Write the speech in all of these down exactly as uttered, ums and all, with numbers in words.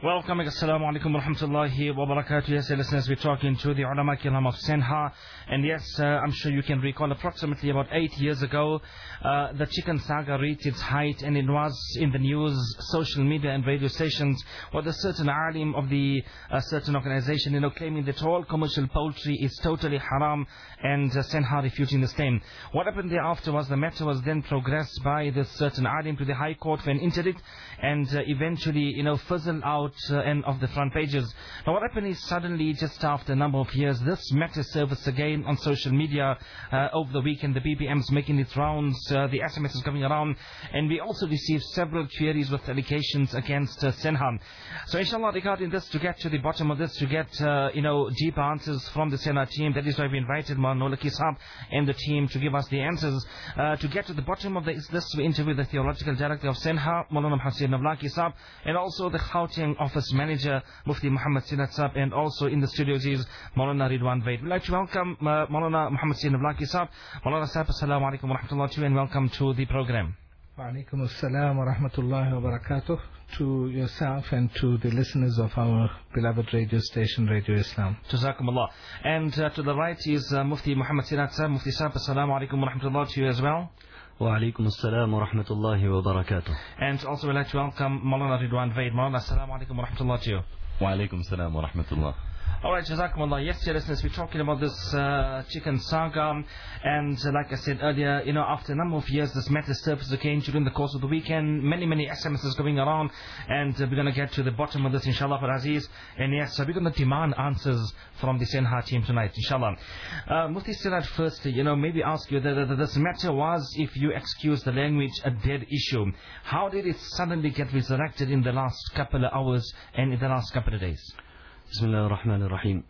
Welcome, assalamu alaikum wa rahmatullahi wa barakatuh. Yes, listeners, we're talking to the ulama kiram of Senha. And yes, uh, I'm sure you can recall approximately about eight years ago, uh, the chicken saga reached its height, and it was in the news, social media and radio stations, with a certain alim of the uh, certain organization, you know, claiming that all commercial poultry is totally haram, and uh, Senha refuting the same. What happened thereafter was the matter was then progressed by this certain alim to the High Court for an interdict, and uh, eventually, you know, fizzled out Uh, and of the front pages. Now what happened is suddenly, just after a number of years, this matter surfaced again on social media uh, over the weekend. The B B Ms making its rounds, uh, the S M S is coming around, and we also received several queries with allegations against uh, Senha. So inshallah, regarding this, to get to the bottom of this, to get uh, you know deep answers from the Senha team, that is why we invited Maulana Kisab and the team to give us the answers. Uh, to get to the bottom of this, this we interviewed the theological director of Senha, Maulana Muhammad Kisab, and also the Gauteng office manager Mufti Muhammad Sinat Saab, and also in the studios is Maulana Ridwan Vaid. We'd like to welcome uh, Maulana Muhammad Sinat Saab. Maulana Saab, assalamu alaikum wa rahmatullahi wa and welcome to the program. Wa alaikum assalam wa rahmatullahi wa barakatuh to yourself and to the listeners of our beloved radio station, Radio Islam. Jazakumullah. And uh, to the right is uh, Mufti Muhammad Sinat Saab. Mufti Saab, assalamu alaikum wa rahmatullahi to you as well. Wa alaikum assalam wa rahmatullahi wa barakatuh. And also we'd like to welcome Maulana Ridwan Vaid. Maulana, assalamu alaikum wa rahmatullahi to you. Wa alaikum assalam wa rahmatullah. Alright, Jazakumullah. Yes, dear listeners, we're talking about this uh, chicken saga, and uh, like I said earlier, you know, after a number of years, this matter surfaced again during the course of the weekend. Many, many S M Ses going around, and uh, we're going to get to the bottom of this, inshallah, for Aziz. And yes, so we're going to demand answers from the Senha team tonight, inshallah. Uh, Mufti Sirat, firstly, you know, maybe ask you that, that this matter was, if you excuse the language, a dead issue. How did it suddenly get resurrected in the last couple of hours and in the last couple of days? Bismillah ar-Rahman ar-Rahim.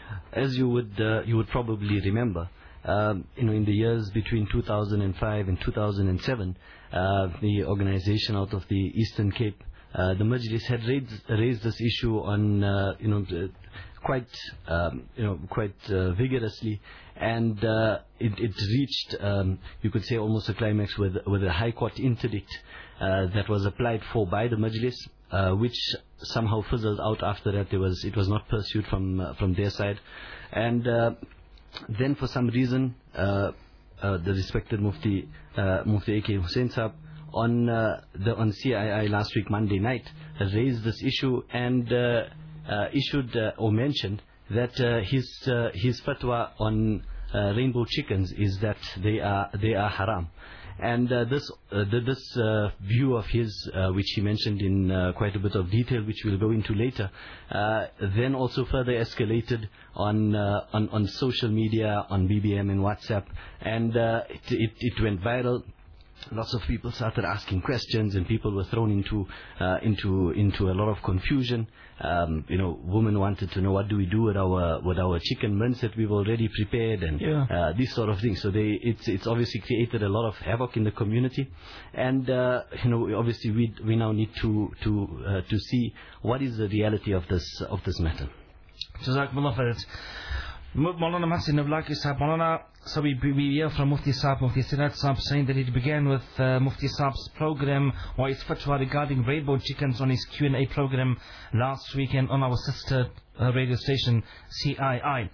As you would uh, you would probably remember, um, you know, in the years between two thousand five and two thousand seven, uh, the organization out of the Eastern Cape, uh, the Majlis had raised, raised this issue on uh, you know quite um, you know quite uh, vigorously, and uh, it, it reached um, you could say almost a climax with with a High Court interdict uh, that was applied for by the Majlis. Uh, which somehow fizzled out after that. There was, it was not pursued from uh, from their side, and uh, then for some reason, uh, uh, the respected Mufti uh, Mufti A K Hussain Saab on uh, the on C I I last week Monday night raised this issue and uh, uh, issued uh, or mentioned that uh, his uh, his fatwa on uh, rainbow chickens is that they are they are haram. And uh, this uh, this uh, view of his, uh, which he mentioned in uh, quite a bit of detail, which we'll go into later, uh, then also further escalated on uh, on on social media, on B B M and WhatsApp, and uh, it, it it went viral. Lots of people started asking questions, and people were thrown into uh, into into a lot of confusion. Um, you know, women wanted to know, what do we do with our with our chicken mince that we've already prepared, and yeah. uh, these sort of things. So they it's it's obviously created a lot of havoc in the community, and uh, you know, obviously we we now need to to uh, to see what is the reality of this of this matter. Jazakumullah for it. Maulana Muhammad Sinat Maulana, so we, we hear from Mufti Saab, Mufti Sinat Saab, saying that it began with uh, Mufti Saab's program or his fatwa regarding rainbow chickens on his Q and A program last weekend on our sister uh, radio station C I I.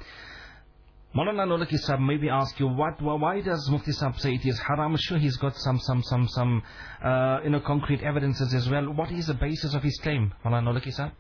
Maulana Nolaki Saab, maybe ask you, what, why does Mufti Saab say it is haram? I'm sure he's got some some some some uh, you know concrete evidences as well. What is the basis of his claim, Maulana Nolaki Saab?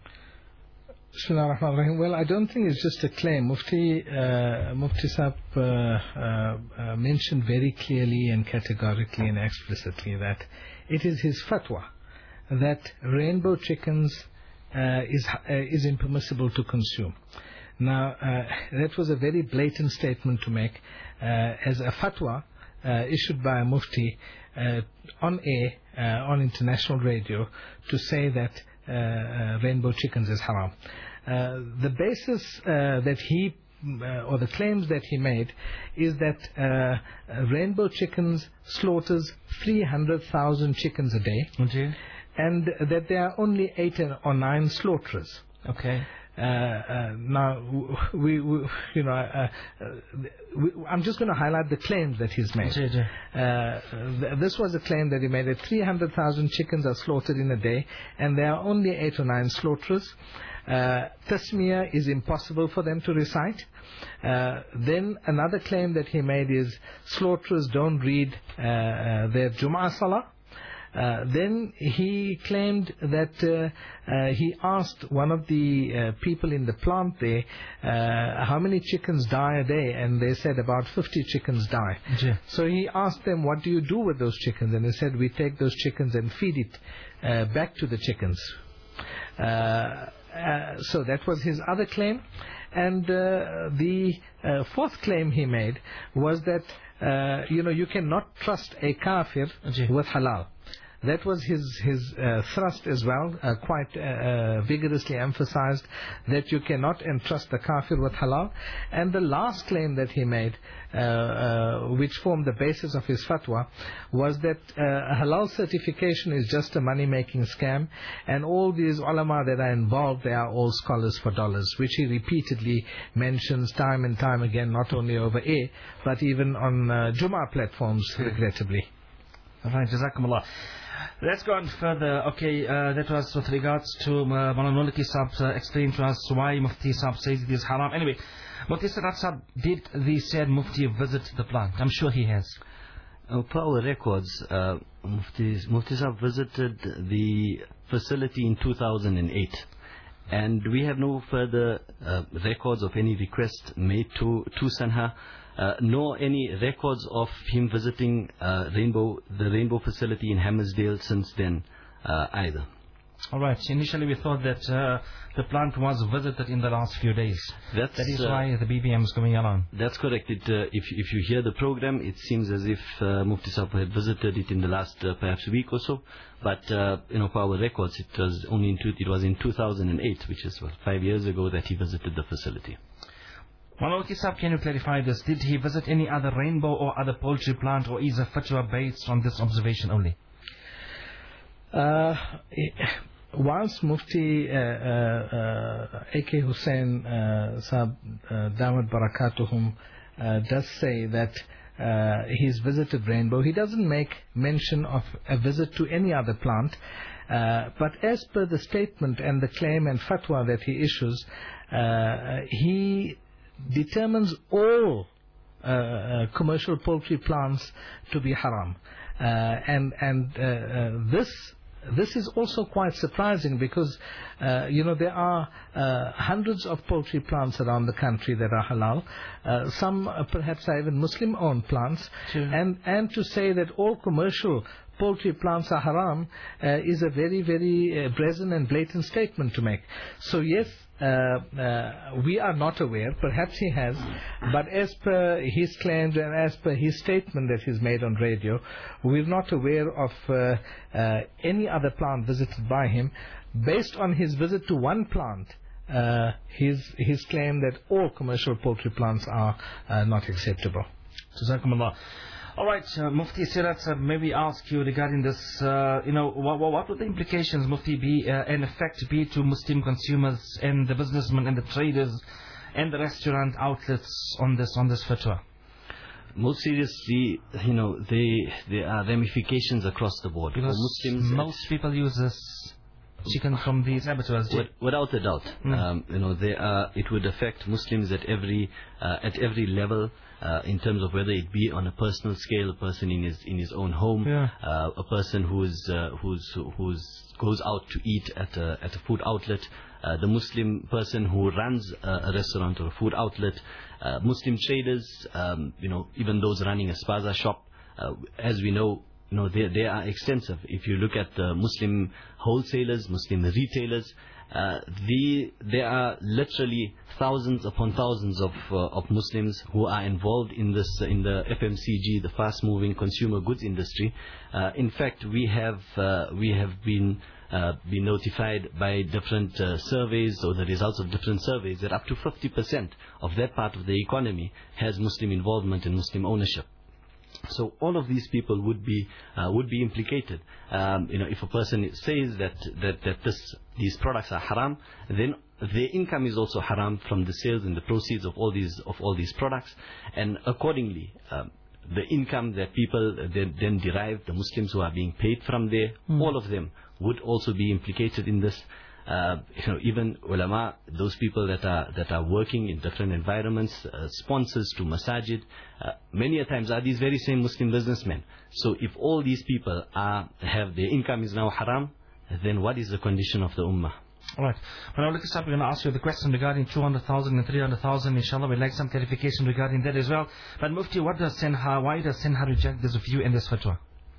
Well, I don't think it's just a claim. Mufti uh, Mufti Saab uh, uh, uh, mentioned very clearly and categorically and explicitly that it is his fatwa that rainbow chickens uh, is uh, is impermissible to consume. Now, uh, that was a very blatant statement to make uh, as a fatwa uh, issued by a mufti uh, on air, uh, on international radio, to say that uh, uh, rainbow chickens is haram. Uh, the basis uh, that he uh, or the claims that he made is that uh, rainbow chickens slaughters three hundred thousand chickens a day, okay, and that there are only eight or nine slaughterers. Okay. uh, uh, now, we, we, you know, uh, uh, we, I'm just going to highlight the claims that he's made. Uh, th- this was a claim that he made that three hundred thousand chickens are slaughtered in a day, and there are only eight or nine slaughterers. Uh, Tasmiyah is impossible for them to recite. Uh, then another claim that he made is slaughterers don't read uh, uh, their Jum'ah Salah. Uh, then he claimed that uh, uh, he asked one of the uh, people in the plant there uh, how many chickens die a day, and they said about fifty chickens die. Yeah. So he asked them, what do you do with those chickens? And they said, we take those chickens and feed it uh, back to the chickens. Uh, uh, so that was his other claim. And uh, the uh, fourth claim he made was that uh, you know you cannot trust a kafir yeah. with halal. That was his his uh, thrust as well, uh, quite uh, uh, vigorously emphasized that you cannot entrust the kafir with halal. And the last claim that he made, uh, uh, which formed the basis of his fatwa, was that uh, halal certification is just a money-making scam, and all these ulama that are involved, they are all scholars for dollars, which he repeatedly mentions time and time again, not only over air, but even on uh, Jummah platforms, regrettably. Right, Jazakumullah. Let's go on further. Okay, uh, that was with regards to uh, Maulana Mulki Saab uh, explain to us why Mufti Saab says it is haram. Anyway, Mufti Sadat Saab, did the said Mufti visit the plant? I'm sure he has. Uh, per our records, uh, Mufti, Mufti Saab visited the facility in two thousand eight. And we have no further uh, records of any request made to, to Sanha, uh, nor any records of him visiting uh, Rainbow, the Rainbow facility in Hammersdale since then uh, either. Alright, initially we thought that uh, the plant was visited in the last few days. That's, that is uh, why the B B M is going around. That's correct. It, uh, if, if you hear the program, it seems as if uh, Mufti Saab had visited it in the last uh, perhaps week or so. But uh, you know, for our records, it was only in two, it was in two thousand eight, which is what, five years ago, that he visited the facility. Maulana Mulki Saab, can you clarify this? Did he visit any other rainbow or other poultry plant, or is a fatwa based on this observation only? Uh, Whilst Mufti uh, uh, uh, A K Hussain uh, Saab uh, Damat Barakatuhum uh, does say that uh, he's visited Rainbow, he doesn't make mention of a visit to any other plant. Uh, but as per the statement and the claim and fatwa that he issues, uh, he determines all uh, uh, commercial poultry plants to be haram. Uh, and and uh, uh, this This is also quite surprising because, uh, you know, there are uh, hundreds of poultry plants around the country that are halal. Uh, some uh, perhaps are even Muslim-owned plants. Sure. And, and to say that all commercial poultry plants are haram uh, is a very, very uh, brazen and blatant statement to make. So yes, uh, uh, we are not aware, perhaps he has, but as per his claims and as per his statement that he's made on radio, we're not aware of uh, uh, any other plant visited by him. Based on his visit to one plant, uh, his, his claim that all commercial poultry plants are uh, not acceptable. Jazakumullah. All right, uh, Mufti Sirat, uh, maybe ask you regarding this, uh, you know, what, what would the implications, Mufti, be, uh, in effect be to Muslim consumers and the businessmen and the traders and the restaurant outlets on this, on this fatwa? Most seriously, you know, they, there are ramifications across the board. Because for Muslims, most people use this chicken from these abattoirs. With, without a doubt, mm. um, you know, they are, it would affect Muslims at every, uh, at every level. Uh, in terms of whether it be on a personal scale, a person in his in his own home, yeah. uh, a person who's uh, who's who's goes out to eat at a at a food outlet, uh, the Muslim person who runs a, a restaurant or a food outlet, uh, Muslim traders, um, you know, even those running a spaza shop, uh, as we know. You know, they, they are extensive. If you look at the Muslim wholesalers, Muslim retailers, uh, the, there are literally thousands upon thousands of uh, of Muslims who are involved in this uh, in the F M C G, the fast-moving consumer goods industry. Uh, in fact, we have uh, we have been uh, been notified by different uh, surveys or the results of different surveys that up to fifty percent of that part of the economy has Muslim involvement and Muslim ownership. So all of these people would be uh, would be implicated. Um, you know, if a person says that that that this these products are haram, then their income is also haram from the sales and the proceeds of all these of all these products, and accordingly, um, the income that people then, then derive, the Muslims who are being paid from there, mm. all of them would also be implicated in this. Uh, you know, even ulama, those people that are that are working in different environments, uh, sponsors to masajid, uh, many a times are these very same Muslim businessmen. So if all these people are have their income is now haram, then what is the condition of the ummah? Alright. Well, now, look, we're going to ask you the question regarding two hundred thousand and three hundred thousand. Inshallah, we'd like some clarification regarding that as well. But Mufti, what does Senha, why does Senha reject this view in this fatwa?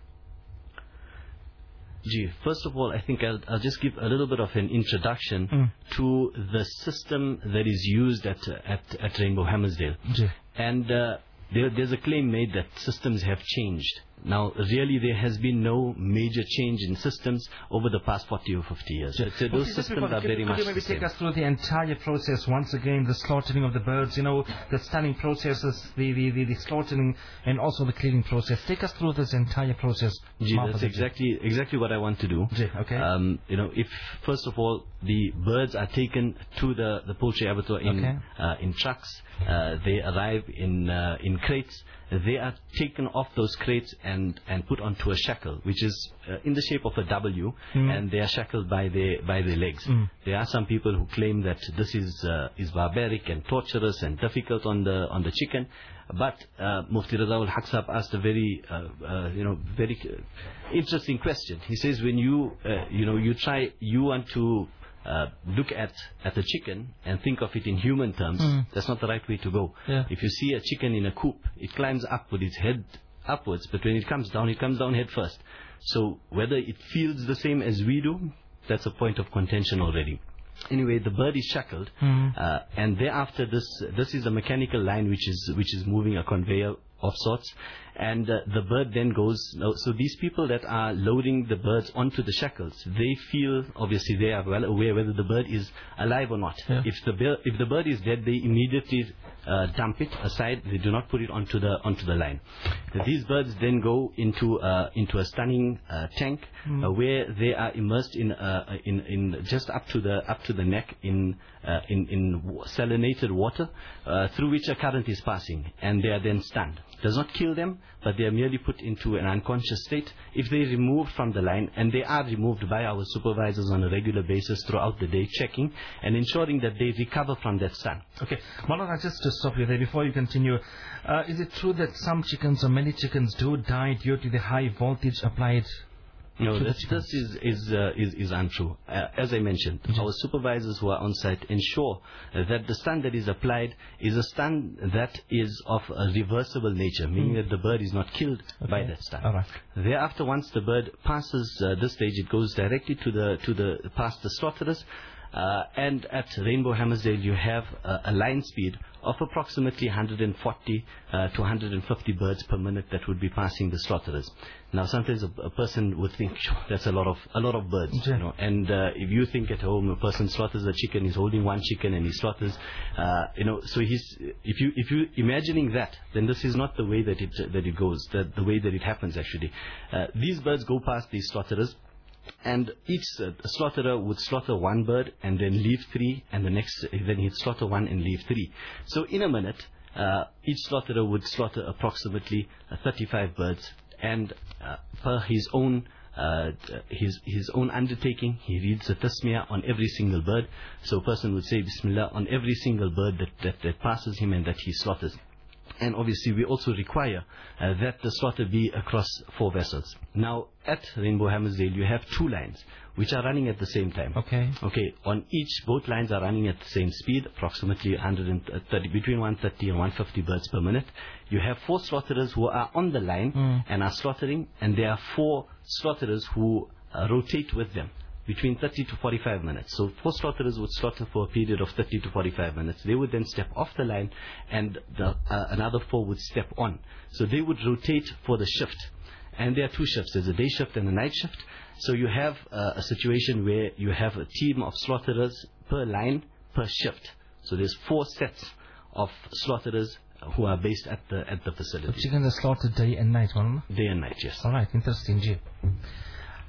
Gee, first of all, I think I'll, I'll just give a little bit of an introduction mm. to the system that is used at at, at Rainbow Hammersdale. Gee. And uh, there, there's a claim made that systems have changed. Now, really, there has been no major change in systems over the past forty or fifty years. So, so those systems are very much the same. Could you maybe take us through the entire process once again, the slaughtering of the birds, you know, the stunning processes, the, the, the, the slaughtering, and also the cleaning process. Take us through this entire process. Gee, that's exactly exactly what I want to do. Gee, okay. Um, you know, if, first of all, the birds are taken to the, the poultry abattoir in, okay. uh, in trucks, uh, they arrive in, uh, in crates. They are taken off those crates and, and put onto a shackle, which is uh, in the shape of a W, mm. and they are shackled by their by their legs. Mm. There are some people who claim that this is uh, is barbaric and torturous and difficult on the on the chicken, but uh, Mufti Raza ul Haq Sahab asked a very uh, uh, you know very uh, interesting question. He says, when you uh, you know you try you want to Uh, look at at a chicken and think of it in human terms, mm. that's not the right way to go. Yeah. If you see a chicken in a coop, it climbs up with its head upwards, but when it comes down, it comes down head first. So whether it feels the same as we do, that's a point of contention already. Anyway, the bird is shackled, mm. uh, and thereafter this this is a mechanical line which is which is moving a conveyor of sorts, and uh, the bird then goes. So these people that are loading the birds onto the shackles, they feel, obviously they are well aware whether the bird is alive or not. Yeah. If the bird if the bird is dead, they immediately uh, dump it aside. They do not put it onto the onto the line. These birds then go into uh, into a stunning uh, tank mm. uh, where they are immersed in uh, in in just up to the up to the neck in uh, in in salinated water uh, through which a current is passing, and they are then stunned. Does not kill them, but they are merely put into an unconscious state. If they are removed from the line, and they are removed by our supervisors on a regular basis throughout the day, checking and ensuring that they recover from that stun. Okay, Maulana, just to stop you there before you continue, uh, is it true that some chickens or many chickens do die due to the high voltage applied? No, this, this is is, uh, is is untrue. Uh, as I mentioned, mm-hmm. our supervisors who are on site ensure uh, that the stun that is applied is a stun that is of a reversible nature, meaning mm. that the bird is not killed okay. by that stun. All right. Thereafter, once the bird passes uh, this stage, it goes directly to the to the past the slaughterers. Uh, and at Rainbow Hammersdale, you have uh, a line speed of approximately one hundred forty uh, to one hundred fifty birds per minute that would be passing the slaughterers. Now, sometimes a, a person would think, sure, that's a lot of a lot of birds, yeah. you know. And uh, if you think at home a person slaughters a chicken, he's holding one chicken and he slaughters, uh, you know. So he's if you if you imagining that, then this is not the way that it that it goes, the, the way that it happens actually. Uh, these birds go past these slaughterers. And each uh, slaughterer would slaughter one bird and then leave three, and the next then he'd slaughter one and leave three. So in a minute, uh, each slaughterer would slaughter approximately uh, thirty-five birds, and uh, per his own uh, his his own undertaking, he reads a tasmiyah on every single bird. So a person would say Bismillah on every single bird that that, that passes him and that he slaughters. And obviously we also require uh, that the slaughter be across four vessels. Now at Rainbow Hammersdale you have two lines which are running at the same time. Okay. Okay. On each, both lines are running at the same speed, approximately one hundred thirty, between one hundred thirty and one hundred fifty birds per minute. You have four slaughterers who are on the line mm. and are slaughtering, and there are four slaughterers who uh, rotate with them between thirty to forty-five minutes. So four slaughterers would slaughter for a period of thirty to forty-five minutes. They would then step off the line, and the, uh, another four would step on. So they would rotate for the shift. And there are two shifts. There's a day shift and a night shift. So you have uh, a situation where you have a team of slaughterers per line, per shift. So there's four sets of slaughterers who are based at the at the facility. So chickens are slaughtered day and night, one? Day and night, yes. All right, interesting, G.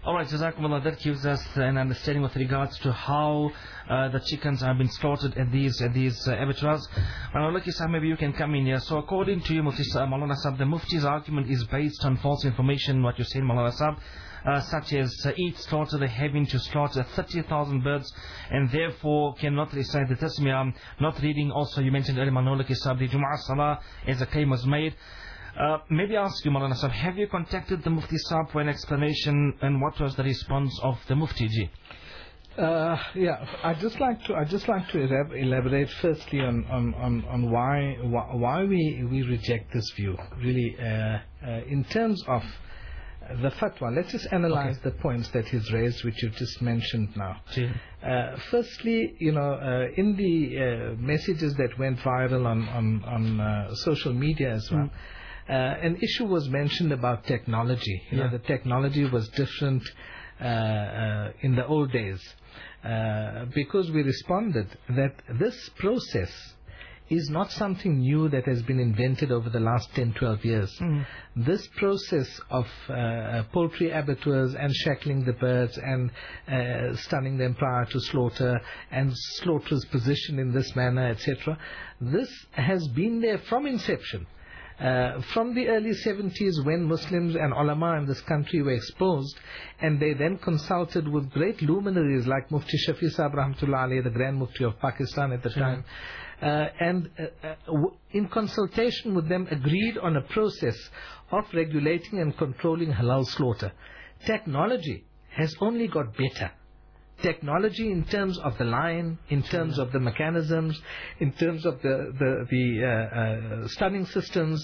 All right, Jazakumullah, that gives us an understanding with regards to how uh, the chickens have been slaughtered at these at these uh, abattoirs. Uh, Lucky Sahib, maybe you can come in here. So according to you, Mufti uh, Maulana Sahib, the Mufti's argument is based on false information, what you're saying, Maulana Sahib, uh, such as uh, each slaughter they're having to slaughter thirty thousand birds and therefore cannot recite the Tasmiyah, not reading also, you mentioned earlier, Maulana Lucky Sahib, the Jum'ah Salah as a claim was made. Uh, maybe ask you, Maulana Sahib, have you contacted the Mufti Sahib for an explanation, and what was the response of the Mufti ji? Uh, yeah, I'd just like to I'd just like to elaborate firstly on on, on, on why, why why we we reject this view. Really, uh, uh, in terms of the fatwa, let's just analyze okay. the points that he's raised, which you've just mentioned now. Sure. Uh, firstly, you know, uh, in the uh, messages that went viral on on, on uh, social media as well. Mm. Uh, an issue was mentioned about technology. You yeah. know, the technology was different uh, uh, in the old days uh, because we responded that this process is not something new that has been invented over the last ten, twelve years. Mm. This process of uh, poultry abattoirs and shackling the birds and uh, stunning them prior to slaughter and slaughterers positioned in this manner, et cetera, this has been there from inception. Uh, from the early seventies, when Muslims and ulama in this country were exposed, and they then consulted with great luminaries like Mufti Shafi Sahib Rahmatullah Alayhi, the Grand Mufti of Pakistan at the sure. time, uh, and uh, uh, w in consultation with them agreed on a process of regulating and controlling halal slaughter. Technology has only got better. Technology in terms of the line, in terms of the mechanisms, in terms of the the, the uh, uh, stunning systems,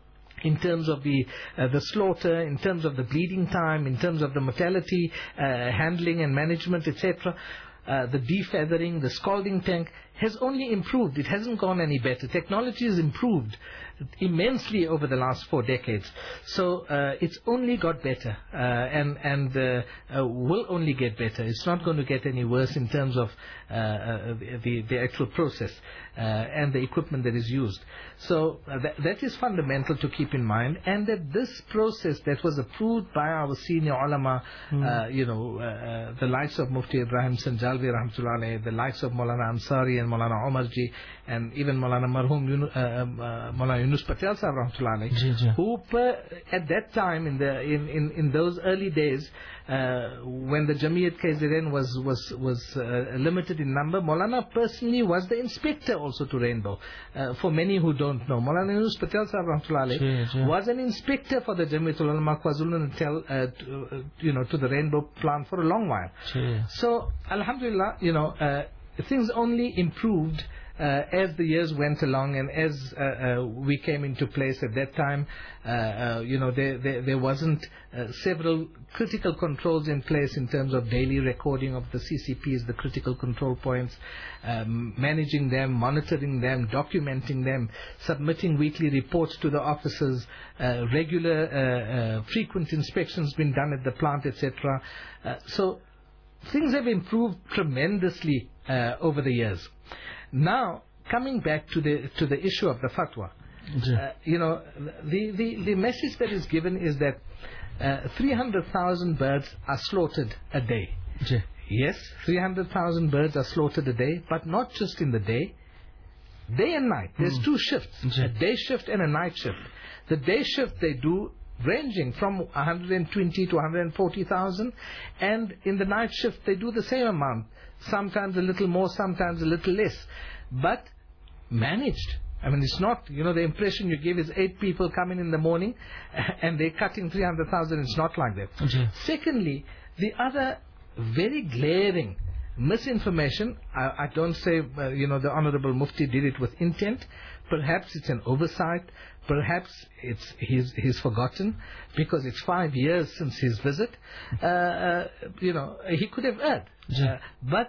in terms of the uh, the slaughter, in terms of the bleeding time, in terms of the mortality uh, handling and management, et cetera. Uh, the defeathering, the scalding tank has only improved. It hasn't gone any better. Technology has improved immensely over the last four decades. So uh, it's only got better uh, and, and uh, uh, will only get better. It's not going to get any worse in terms of uh, uh, the, the actual process uh, and the equipment that is used. So uh, that, that is fundamental to keep in mind, and that this process that was approved by our senior ulama, mm. uh, you know, uh, the likes of Mufti Ibrahim Sanjalvi Rahmatullah Alayhi, the likes of Maulana Ansari and Maulana Omarji, and even Maulana Marhum Yunus, uh, uh, Maulana Yunus Patel Sahib Rahmatullah Alayhi, who per, at that time in the in, in, in those early days uh, when the Jamiyat K Z N was was was uh, limited in number, Maulana personally was the inspector also to Rainbow. Uh, for many who don't know, Maulana Yunus Patel Sahib Rahmatullah Alayhi was an inspector for the Jamiatul Ulama KwaZulu-Natal, uh, to, uh, you know, to the Rainbow plant for a long while. Sure. So Alhamdulillah, you know, uh, things only improved Uh, as the years went along, and as uh, uh, we came into place at that time, uh, uh, you know, there, there, there wasn't uh, several critical controls in place in terms of daily recording of the C C Ps, the critical control points, um, managing them, monitoring them, documenting them, submitting weekly reports to the officers, uh, regular, uh, uh, frequent inspections being done at the plant, et cetera. Uh, so things have improved tremendously uh, over the years. Now, coming back to the to the issue of the fatwa, uh, you know, the, the, the message that is given is that uh, three hundred thousand birds are slaughtered a day. Yeah. Yes, three hundred thousand birds are slaughtered a day, but not just in the day, day and night. There's mm. two shifts, yeah. a day shift and a night shift. The day shift they do ranging from one hundred twenty to one hundred forty thousand, and in the night shift they do the same amount, sometimes a little more, sometimes a little less, but managed. I mean, it's not, you know, the impression you give is eight people coming in the morning and they're cutting three hundred thousand. It's not like that. Okay. Secondly, the other very glaring misinformation, I, I don't say, uh, you know, the Honorable Mufti did it with intent. Perhaps it's an oversight. Perhaps it's he's, he's forgotten because it's five years since his visit. Uh, uh, you know, he could have erred. Yeah. Uh, but,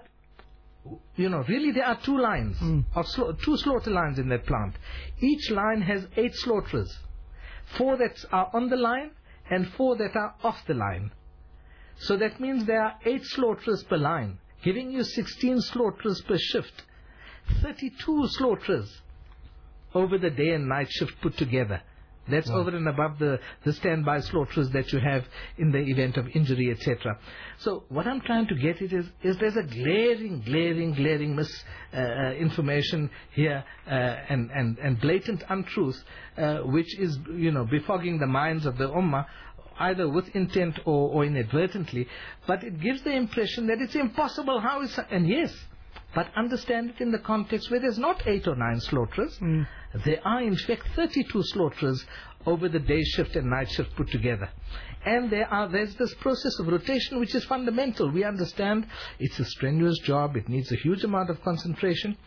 you know, really there are two lines, mm. of sla two slaughter lines in that plant. Each line has eight slaughterers. Four that are on the line and four that are off the line. So that means there are eight slaughterers per line, giving you sixteen slaughterers per shift. thirty-two slaughterers over the day and night shift put together. That's Right. over and above the, the standby slaughterers that you have in the event of injury, et cetera. So what I'm trying to get at is, is there's a glaring, glaring, glaring mis uh, uh, information here uh, and, and, and blatant untruth, uh, which is, you know, befogging the minds of the Ummah, either with intent or, or inadvertently. But it gives the impression that it's impossible. How is... And yes, but understand it in the context where there's not eight or nine slaughterers. Mm. There are, in fact, thirty-two slaughterers over the day shift and night shift put together. And there are there's this process of rotation which is fundamental. We understand it's a strenuous job. It needs a huge amount of concentration.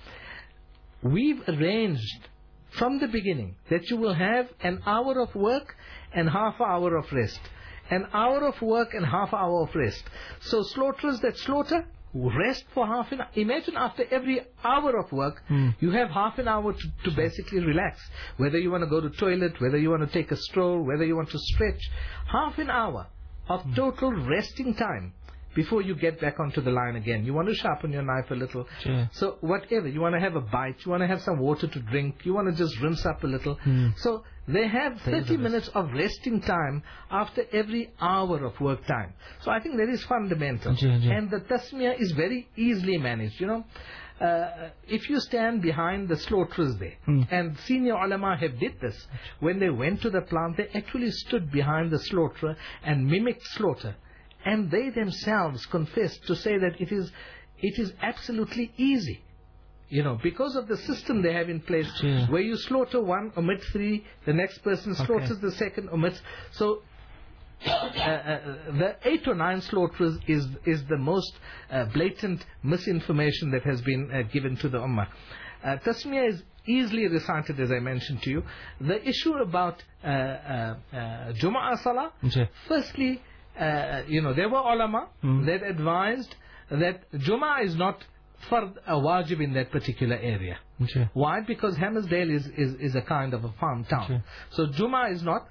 We've arranged from the beginning that you will have an hour of work and half hour of rest. An hour of work and half hour of rest. So slaughterers that slaughter, rest for half an hour. Imagine after every hour of work, mm. you have half an hour to, to basically relax. Whether you want to go to toilet, whether you want to take a stroll, whether you want to stretch. Half an hour of mm. total resting time before you get back onto the line again. You want to sharpen your knife a little. Sure. So whatever. You want to have a bite. You want to have some water to drink. You want to just rinse up a little. Mm. So they have thirty minutes of resting time after every hour of work time. So I think that is fundamental. Sure, sure. And the tasmiyah is very easily managed. You know, uh, if you stand behind the slaughterers there, mm. and senior ulama have did this, when they went to the plant, they actually stood behind the slaughterer and mimicked slaughter. And they themselves confessed to say that it is, it is absolutely easy. You know, because of the system they have in place, yeah. where you slaughter one, omit three, the next person slaughters okay. the second, omits. So, uh, uh, the eight or nine slaughterers is is the most uh, blatant misinformation that has been uh, given to the Ummah. Uh, Tasmiyah is easily recited, as I mentioned to you. The issue about uh, uh, uh, Jum'ah Salah, yeah. firstly, Uh, you know, there were ulama mm. that advised that Jummah is not fard a wajib in that particular area. Okay. Why? Because Hammersdale is, is, is a kind of a farm town. Okay. So Jummah is not.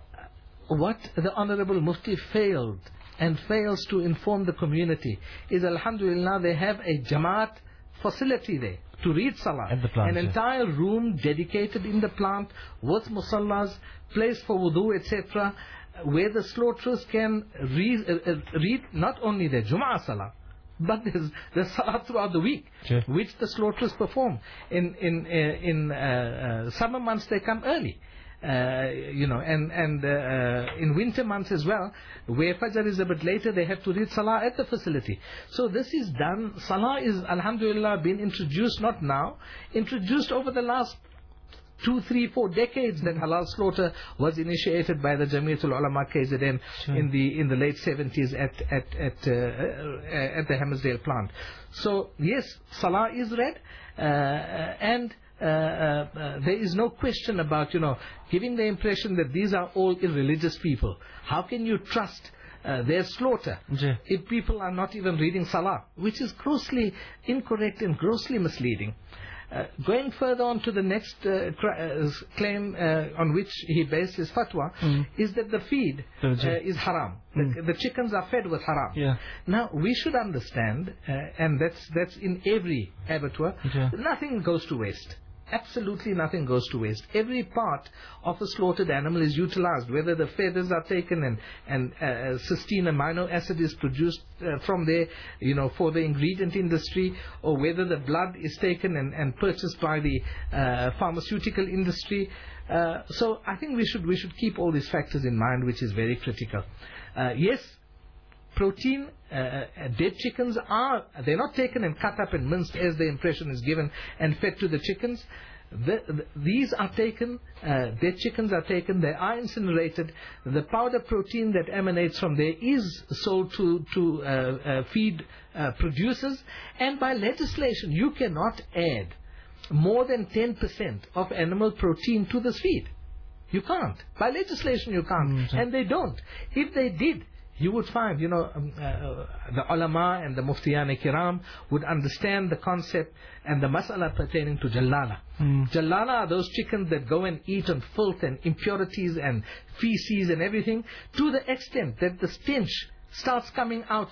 What the Honorable Mufti failed and fails to inform the community is, alhamdulillah, they have a Jamaat facility there to read Salah. At the plant, An yeah. entire room dedicated in the plant with musallas, place for wudu, et cetera, where the slaughterers can read, uh, uh, read not only their Jum'ah Salah, but there's, there's Salah throughout the week, sure. which the slaughterers perform. In in uh, in uh, uh, summer months they come early, uh, you know, and and uh, uh, in winter months as well, where Fajr is a bit later, they have to read Salah at the facility. So this is done. Salah is, alhamdulillah, been introduced not now, introduced over the last two, three, four decades that halal slaughter was initiated by the Jamiatul Ulama K Z N sure. in the in the late seventies at at at uh, uh, at the Hammersdale plant. So yes, Salah is read, uh, and uh, uh, there is no question about, you know, giving the impression that these are all irreligious people. How can you trust Uh, their slaughter yeah. if people are not even reading Salah, which is grossly incorrect and grossly misleading. Uh, going further on to the next uh, uh, claim uh, on which he based his fatwa, mm. is that the feed uh, is haram. Mm. The, the chickens are fed with haram. Yeah. Now we should understand, uh, and that's that's in every abattoir, yeah. nothing goes to waste. Absolutely nothing goes to waste. Every part of a slaughtered animal is utilized, whether the feathers are taken and, and uh, cysteine amino acid is produced uh, from there, you know, for the ingredient industry, or whether the blood is taken and, and purchased by the uh, pharmaceutical industry. Uh, so I think we should, we should keep all these factors in mind, which is very critical. Uh, yes, protein, uh, dead chickens are, they're not taken and cut up and minced as the impression is given and fed to the chickens. The, the, these are taken, uh, dead chickens are taken, they are incinerated. The powder protein that emanates from there is sold to, to uh, uh, feed uh, producers, and by legislation you cannot add more than ten percent of animal protein to this feed. You can't. By legislation you can't. Mm-hmm. And they don't. If they did, you would find, you know, um, uh, the ulama and the muftiyan kiram would understand the concept and the mas'ala pertaining to jallala. Mm. Jallala are those chickens that go and eat on filth and impurities and feces and everything, to the extent that the stench starts coming out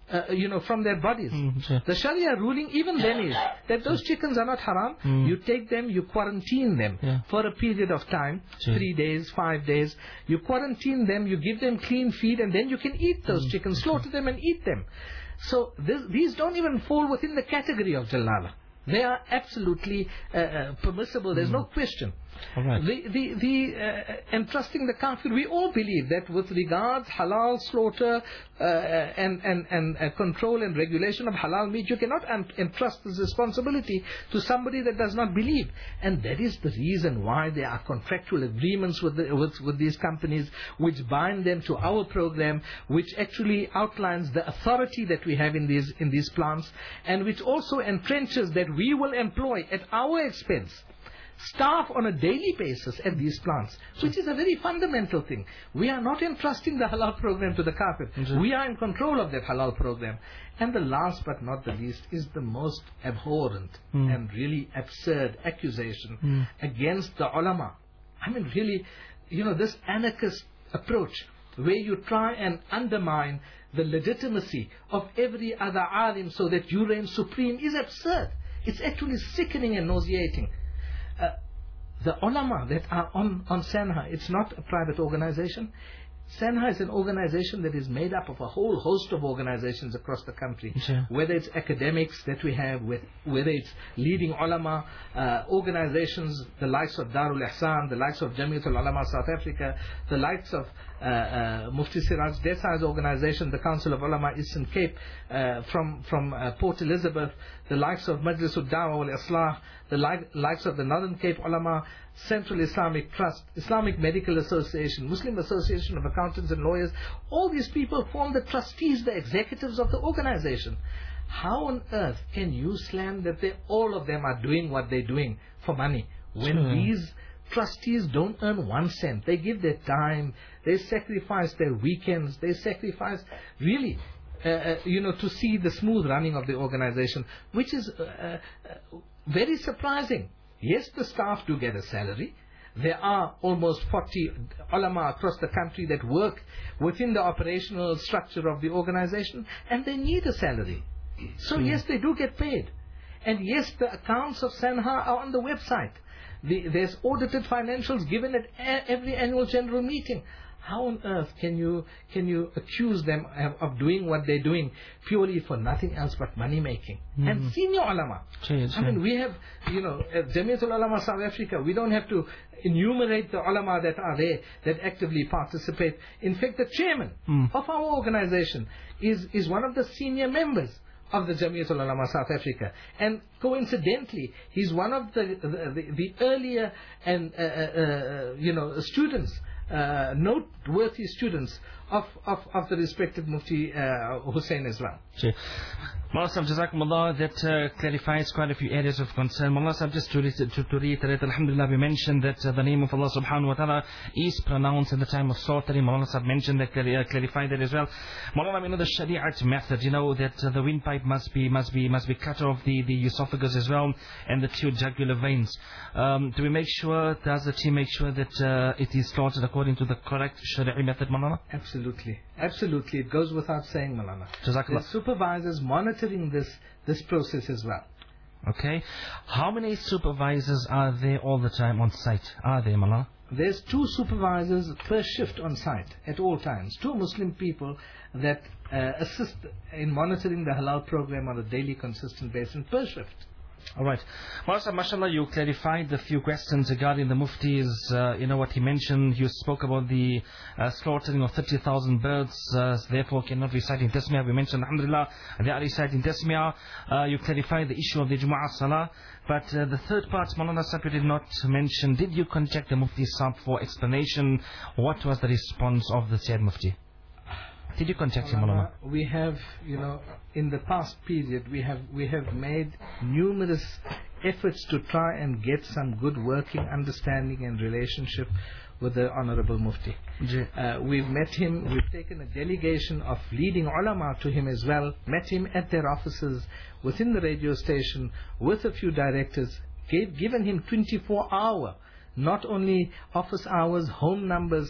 uh, you know, from their bodies. Mm, sure. The Sharia ruling even then is that those chickens are not haram. Mm. You take them, you quarantine them Yeah. for a period of time, Sure. three days, five days. You quarantine them, you give them clean feed, and then you can eat those Mm. chickens, slaughter them and eat them. So this, these don't even fall within the category of Jalala. They are absolutely uh, uh, permissible. There's no question. All right. The, the, the uh, entrusting the kafir, we all believe that with regards halal slaughter uh, and, and, and uh, control and regulation of halal meat, you cannot un- entrust this responsibility to somebody that does not believe. And that is the reason why there are contractual agreements with, the, with, with these companies which bind them to our program, which actually outlines the authority that we have in these, in these plants, and which also entrenches that we will employ at our expense staff on a daily basis at these plants, which is a very fundamental thing. We are not entrusting the halal program to the kafir. Mm-hmm. We are in control of that halal program. And the last but not the least is the most abhorrent mm. and really absurd accusation mm. against the ulama. I mean, really, you know, this anarchist approach where you try and undermine the legitimacy of every other alim so that you reign supreme is absurd. It's actually sickening and nauseating. Uh, the ulama that are on, on Sanha, it's not a private organization. Sanha is an organization that is made up of a whole host of organizations across the country. Sure. Whether it's academics that we have, with, whether it's leading ulama, uh, organizations, the likes of Darul Ihsan, the likes of Jamiatul Ulama South Africa, the likes of uh, uh, Mufti Siraj Desai's organization, the Council of Ulama Eastern Cape, uh, from, from uh, Port Elizabeth, the likes of Majlisul Dawah wal Islah, the like, likes of the Northern Cape Ulama, Central Islamic Trust, Islamic Medical Association, Muslim Association of Accountants and Lawyers. All these people form the trustees, the executives of the organization. How on earth can you slam that they, all of them are doing what they're doing for money, when Sure. these trustees don't earn one cent? They give their time, they sacrifice their weekends, they sacrifice really uh, uh, you know, to see the smooth running of the organization, which is uh, uh, very surprising. Yes, the staff do get a salary. There are almost forty ulama across the country that work within the operational structure of the organization, and they need a salary. So yes, they do get paid. And yes, the accounts of Sanha are on the website. The, there's audited financials given at a, every annual general meeting. How on earth can you can you accuse them of, of doing what they're doing purely for nothing else but money making? Mm-hmm. And senior ulama. Change, I mean, we have, you know, at Jamiatul Ulama South Africa, we don't have to enumerate the ulama that are there that actively participate. In fact, the chairman mm. of our organization is, is one of the senior members of the Jamiatul Ulama South Africa, and coincidentally, he's one of the the, the, the earlier and uh, uh, you know students, uh, noteworthy students of, of, of the respected Mufti uh, Hussein as well. Sure. Mullah Sahib, Jazakumullah, that uh, clarifies quite a few areas of concern. Mullah Sahib, just to, to, to reiterate, Alhamdulillah, we mentioned that uh, the name of Allah subhanahu wa ta'ala is pronounced in the time of slaughtering. Mullah Sahib mentioned that, uh, clarified that as well. Mullah, we know the Shariat method, you know, that uh, the windpipe must be, must be, must be cut off the, the esophagus as well, and the two jugular veins. Um, do we make sure, does the team make sure that uh, it is slaughtered according to the correct Shari'i method, Mullah? Absolutely. Absolutely. It goes without saying, Malana. Jazakallah. There's supervisors monitoring this, this process as well. Okay. How many supervisors are there all the time on site? Are there, Malana? There's two supervisors per shift on site at all times. Two Muslim people that uh, assist in monitoring the halal program on a daily consistent basis per shift. All right. Well, mashallah, you clarified a few questions regarding the Mufti's, uh, you know, what he mentioned. You spoke about the uh, slaughtering of thirty thousand birds, uh, therefore cannot recite in Tasmiyah. We mentioned, alhamdulillah, they are reciting Tasmiyah. Uh, you clarified the issue of the Jumu'ah Salah. But uh, the third part, Maulana Sahib, you did not mention. Did you contact the Mufti Sahib for explanation? What was the response of the Sayyid Mufti? Did you contact him, Maulana? We have, you know, in the past period, we have we have made numerous efforts to try and get some good working understanding and relationship with the Honorable Mufti. Uh, we've met him, we've taken a delegation of leading ulama to him as well, met him at their offices, within the radio station, with a few directors, gave, given him twenty-four hour, not only office hours, home numbers,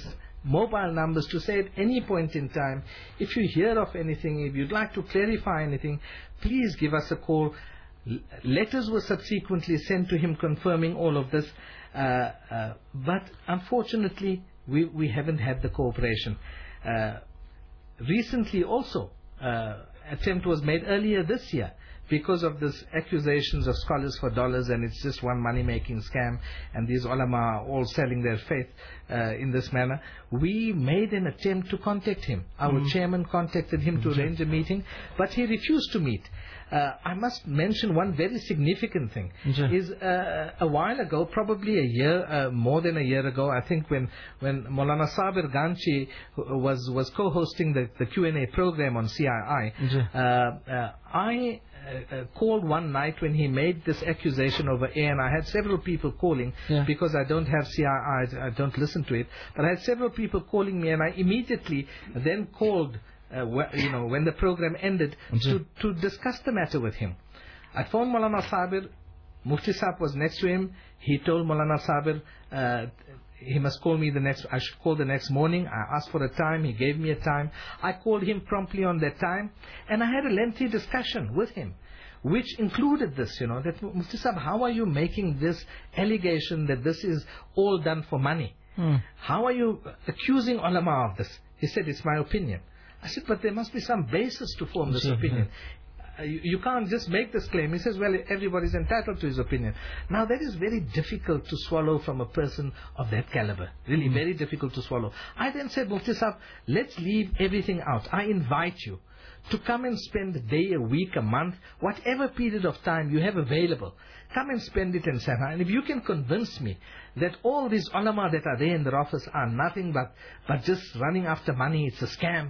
mobile numbers to say at any point in time, if you hear of anything, if you'd like to clarify anything, please give us a call. L- letters were subsequently sent to him confirming all of this, uh, uh, but unfortunately we, we haven't had the cooperation. Uh, recently also, uh, attempt was made earlier this year because of this accusations of scholars for dollars, and it's just one money-making scam, and these ulama are all selling their faith uh, in this manner. We made an attempt to contact him. Our mm. chairman contacted him to arrange a meeting, but he refused to meet. Uh, I must mention one very significant thing. Yeah. Is uh, a while ago, probably a year, uh, more than a year ago, I think when when Maulana Sabir Ganchi was was co-hosting the, the Q and A program on C I I, yeah. uh, uh, I uh, called one night when he made this accusation over air, and I had several people calling yeah. because I don't have C I I, I don't listen to it, but I had several people calling me, and I immediately then called. Uh, wh- you know, when the program ended, to, to discuss the matter with him. I phoned Maulana Sabir. Mufti Saab was next to him. He told Maulana Sabir uh, he must call me the next, I should call the next morning. I asked for a time. He gave me a time. I called him promptly on that time, and I had a lengthy discussion with him, which included this, you know, that Mufti Saab, how are you making this allegation that this is all done for money? Hmm. How are you accusing ulama of this? He said, it's my opinion. I said, but there must be some basis to form this opinion. Uh, you, you can't just make this claim. He says, well, everybody's entitled to his opinion. Now, that is very difficult to swallow from a person of that caliber. Really, mm. very difficult to swallow. I then said, Mufti Saab, let's leave everything out. I invite you to come and spend a day, a week, a month, whatever period of time you have available. Come and spend it in Sana'a. And if you can convince me that all these ulama that are there in their office are nothing but, but just running after money, it's a scam,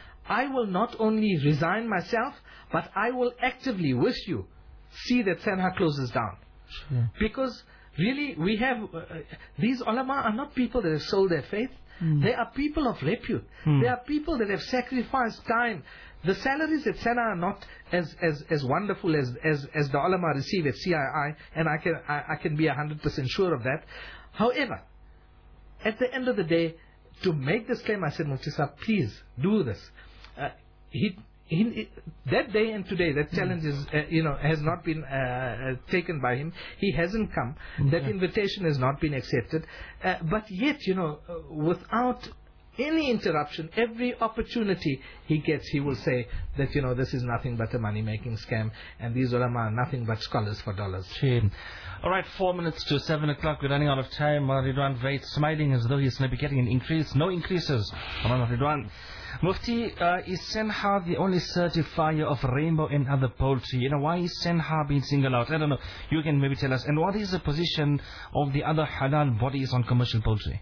I will not only resign myself, but I will actively, with you, see that Sana'a closes down. Sure. Because really, we have, uh, these ulama are not people that have sold their faith. Mm. They are people of repute. Mm. They are people that have sacrificed time. The salaries at Sana'a are not as, as, as wonderful as, as, as the ulama receive at C I I, and I can, I, I can be one hundred percent sure of that. However, at the end of the day, to make this claim, I said, Mufti Saab, please do this. Uh, he, he, that day and today, that challenge is, uh, you know, has not been uh, taken by him. He hasn't come. Okay. That invitation has not been accepted. Uh, but yet, you know, uh, without any interruption, every opportunity he gets, he will say that, you know, this is nothing but a money-making scam, and these ulama are nothing but scholars for dollars. Shame. All right, four minutes to seven o'clock. We're running out of time. Uh, Ridwan Vaid smiling as though he's going to be getting an increase. No increases. Ridwan. Mufti, uh, is Sana'a the only certifier of rainbow and other poultry? You know, why is Sana'a being singled out? I don't know. You can maybe tell us. And what is the position of the other halal bodies on commercial poultry?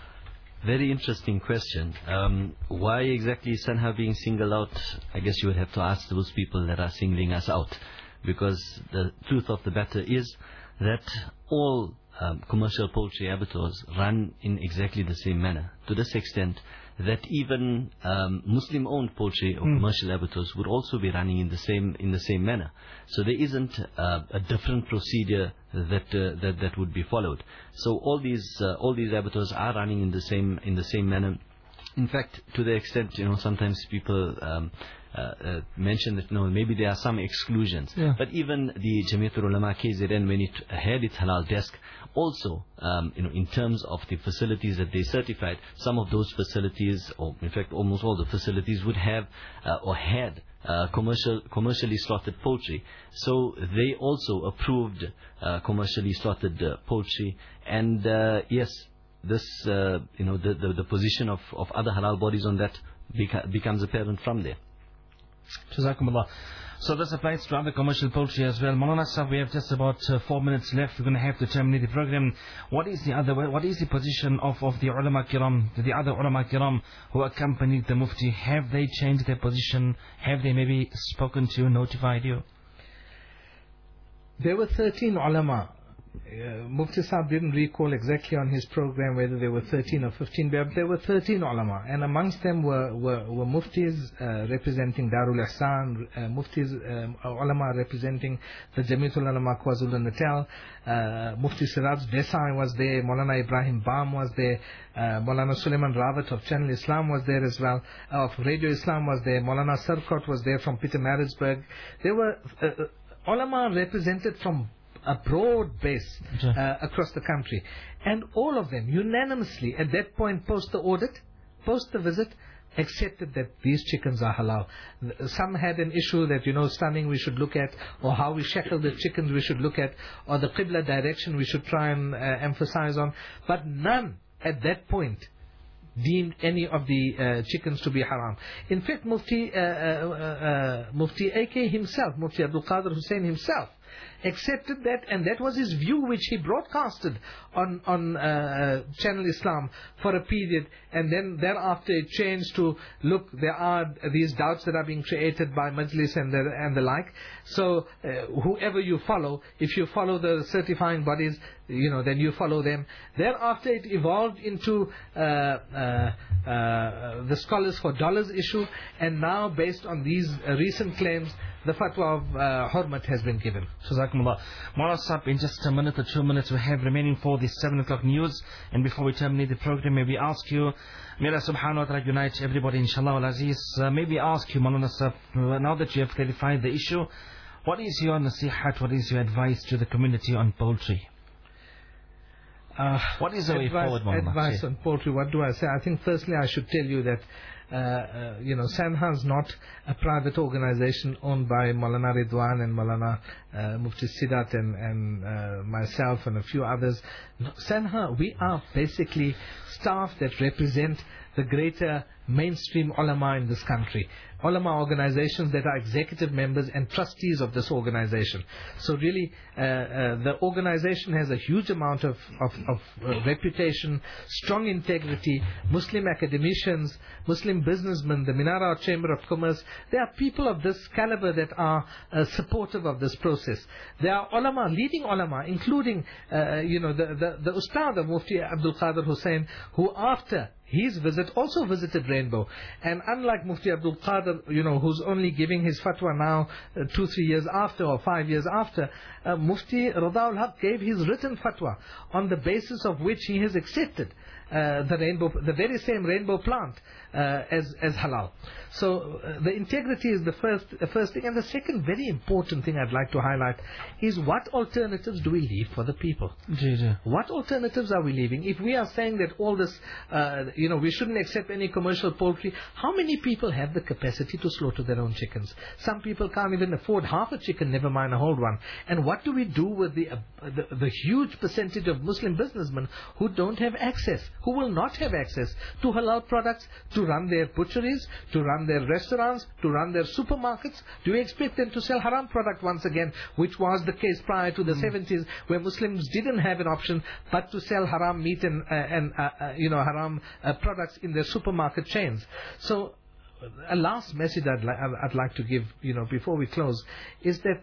Very interesting question. Um, why exactly is Sana'a being singled out? I guess you would have to ask those people that are singling us out. Because the truth of the matter is that all um, commercial poultry abattoirs run in exactly the same manner. To this extent that even um, Muslim-owned poultry or mm. commercial abattoirs would also be running in the same in the same manner. So there isn't uh, a different procedure that uh, that that would be followed. So all these uh, all these abattoirs are running in the same in the same manner. In fact, to the extent, you know, sometimes people um, uh, uh, mention that, you know, maybe there are some exclusions. Yeah. But even the Jamiatul Ulama K Z N, when it had its halal desk, also, um, you know, in terms of the facilities that they certified, some of those facilities, or in fact almost all the facilities, would have uh, or had uh, commercial, commercially slaughtered poultry. So they also approved uh, commercially slaughtered uh, poultry. And uh, yes, this, uh, you know, the, the, the position of, of other halal bodies on that beca becomes apparent from there. Jazakumullah. So this applies to other commercial poultry as well. Maulana Sahib, we have just about uh, four minutes left. We're going to have to terminate the program. What is the other? What is the position of, of the ulama kiram, the other ulama kiram who accompanied the mufti? Have they changed their position? Have they maybe spoken to you, notified you? There were thirteen ulama uh, Mufti Saab didn't recall exactly on his program whether there were thirteen or fifteen, but there were thirteen ulama, and amongst them were, were, were muftis uh, representing Darul Ihsan, uh, muftis, um, ulama representing the Jamiatul Ulama KwaZulu-Natal, uh, Mufti Siraj Desai was there, Maulana Ibrahim Bam was there, uh, Maulana Suleiman Rawat of Channel Islam was there as well, uh, of Radio Islam was there, Maulana Sarkot was there from Pietermaritzburg. There were uh, ulama represented from a broad base uh, across the country, and all of them unanimously at that point, post the audit, post the visit, accepted that these chickens are halal. Some had an issue that, you know, stunning we should look at, or how we shackle the chickens we should look at, or the Qibla direction we should try and uh, emphasize on, but none at that point deemed any of the uh, chickens to be haram. In fact, Mufti uh, uh, uh, Mufti A K himself, Mufti Abdul Qadir Hussain himself, accepted that, and that was his view which he broadcasted on on uh, Channel Islam for a period, and then thereafter it changed to, look, there are these doubts that are being created by Majlis and the, and the like, so uh, whoever you follow, if you follow the certifying bodies, you know, then you follow them. Thereafter it evolved into uh, uh, uh, the Scholars for Dollars issue, and now based on these uh, recent claims, the fatwa of uh, Hurmat has been given. Jazakumullah. Maulana Sahib, in just a minute or two minutes we have remaining for the seven o'clock news, and before we terminate the program, may we ask you, may Allah subhanahu wa ta'ala unite everybody inshallah al-aziz, uh, may we ask you, Maulana Sahib, now that you have clarified the issue, what is your nasihat, what is your advice to the community on poultry? Uh, what is the way forward, Maulana? Advice on poultry, what do I say? I think firstly I should tell you that Uh, uh, you know, Sanha is not a private organization owned by Maulana Ridwan and Maulana uh, Mufti Sidat and, and uh, myself and a few others. No, Sanha, we are basically staff that represent the greater mainstream ulama in this country. Ulama organizations that are executive members and trustees of this organization. So really, uh, uh, the organization has a huge amount of, of, of uh, reputation, strong integrity, Muslim academicians, Muslim businessmen, the Minara Chamber of Commerce. There are people of this caliber that are uh, supportive of this process. There are ulama, leading ulama, including, uh, you know, the, the, the Ustad of Mufti Abdul Qadir Hussain, who after his visit also visited Rainbow. And unlike Mufti Abdul Qadir, you know, who's only giving his fatwa now uh, two, three years after or five years after, uh, Mufti Radaul Haq gave his written fatwa on the basis of which he has accepted uh, the rainbow, the very same rainbow plant uh, as as halal. So uh, the integrity is the first the first thing, and the second very important thing I'd like to highlight is what alternatives do we leave for the people? Ji, ji. What alternatives are we leaving? If we are saying that all this, uh, you know, we shouldn't accept any commercial poultry, how many people have the capacity to slaughter their own chickens? Some people can't even afford half a chicken, never mind a whole one. And what do we do with the, uh, the, the huge percentage of Muslim businessmen who don't have access, who will not have access to halal products, to run their butcheries, to run their restaurants, to run their supermarkets? Do we expect them to sell haram product once again, which was the case prior to the mm. seventies, where Muslims didn't have an option but to sell haram meat and, uh, and uh, uh, you know, haram uh, products in their supermarket chains? So a last message I'd, li I'd like to give, you know, before we close, is that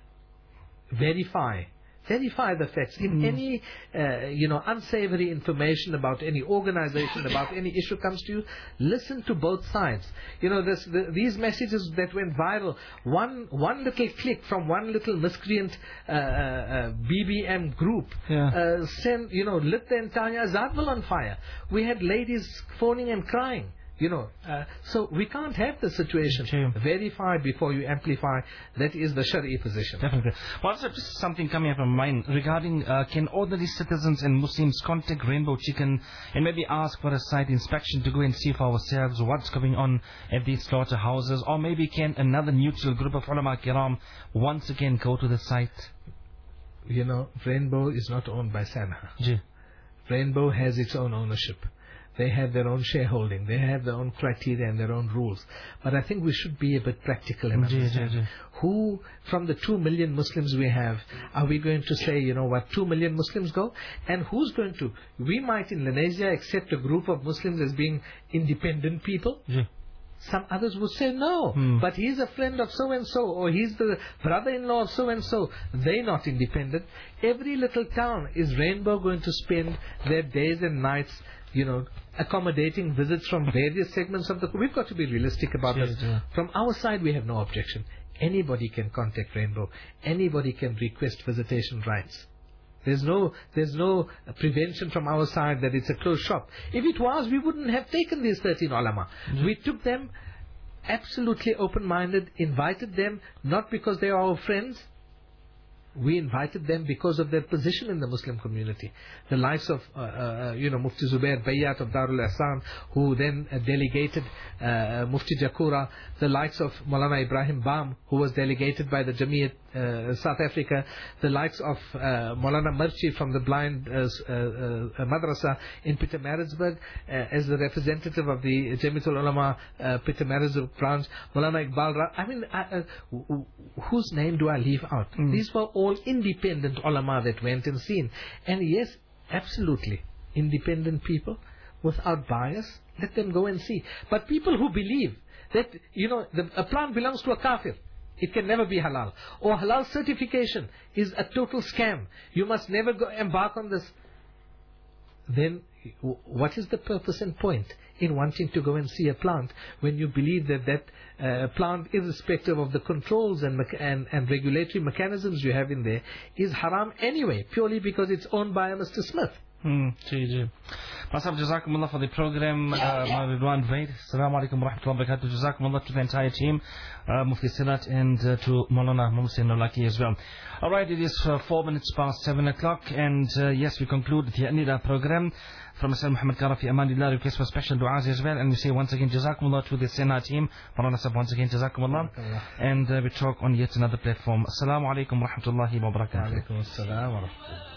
verify Verify the facts. If mm. any, uh, you know, unsavory information about any organization, about any issue comes to you, listen to both sides. You know, this, the, these messages that went viral, one one little click from one little miscreant uh, uh, B B M group, yeah. uh, sent, you know, lit the entire Azadville on fire. We had ladies phoning and crying. You know, uh, so we can't have the situation. Sure. Verify before you amplify. That is the Shari'i position. Definitely. Well, also, just something coming up in mind regarding uh, can ordinary citizens and Muslims contact Rainbow Chicken and maybe ask for a site inspection to go and see for ourselves what's going on at these slaughterhouses, or maybe can another neutral group of ulama kiram once again go to the site? You know, Rainbow is not owned by Sanha. Ji. Rainbow has its own ownership. They have their own shareholding. They have their own criteria and their own rules. But I think we should be a bit practical and understand yeah, yeah, yeah. who, from the two million Muslims we have, are we going to say, you know what, two million Muslims go? And who's going to? We might in Lenasia accept a group of Muslims as being independent people. Yeah. Some others would say no, Hmm. but he's a friend of so-and-so, or he's the brother-in-law of so-and-so. They're not independent. Every little town is Rainbow going to spend their days and nights, you know, accommodating visits from various segments of the... We've got to be realistic about Yes, this. yeah. From our side, we have no objection. Anybody can contact Rainbow. Anybody can request visitation rights. There's no, there's no prevention from our side that it's a closed shop. If it was, we wouldn't have taken these thirteen ulama. Mm-hmm. We took them absolutely open-minded, invited them not because they are our friends. We invited them because of their position in the Muslim community. The likes of, uh, uh, you know, Mufti Zubair Bayat of Darul Ihsan, who then uh, delegated uh, Mufti Jakura. The likes of Maulana Ibrahim Bam, who was delegated by the Jamiat uh, South Africa. The likes of uh, Maulana Marchi from the Blind uh, uh, uh, Madrasa in Pietermaritzburg, uh, as the representative of the Jamiatul Ulama uh, Pietermaritzburg branch. Maulana Iqbal Ra. I mean, I, uh, w- w- whose name do I leave out? Mm. These were all independent ulama that went and seen. And yes, absolutely, independent people without bias, let them go and see. But people who believe that, you know, the, a plant belongs to a kafir, it can never be halal, or halal certification is a total scam, you must never go embark on this, then w- what is the purpose and point in wanting to go and see a plant when you believe that that uh, plant, irrespective of the controls and, mecha- and and regulatory mechanisms you have in there, is haram anyway, purely because it's owned by a Mister Smith? Hmm. Gee, gee. Masab, Jazakumullah for the program. Uh, Ridwan Vaid. Assalamu alaikum wa rahmatullahi wa barakatuh. Jazakumullah to the entire team, uh, Mufti Sirat, and uh, to Maulana Muhsin Nolaki as well. Alright, it is uh, four minutes past seven o'clock, and uh, yes, we conclude the Anida program. From Mr. Muhammad Karafi Amanillah, request for special du'as as well. And we say once again, Jazakumullah to the Sena team. Maulana Sab, once again, Jazakumullah. And uh, we talk on yet another platform. Assalamu alaikum wa rahmatullahi wa barakatuh. Wa alaikum assalam wa rahmatullahi.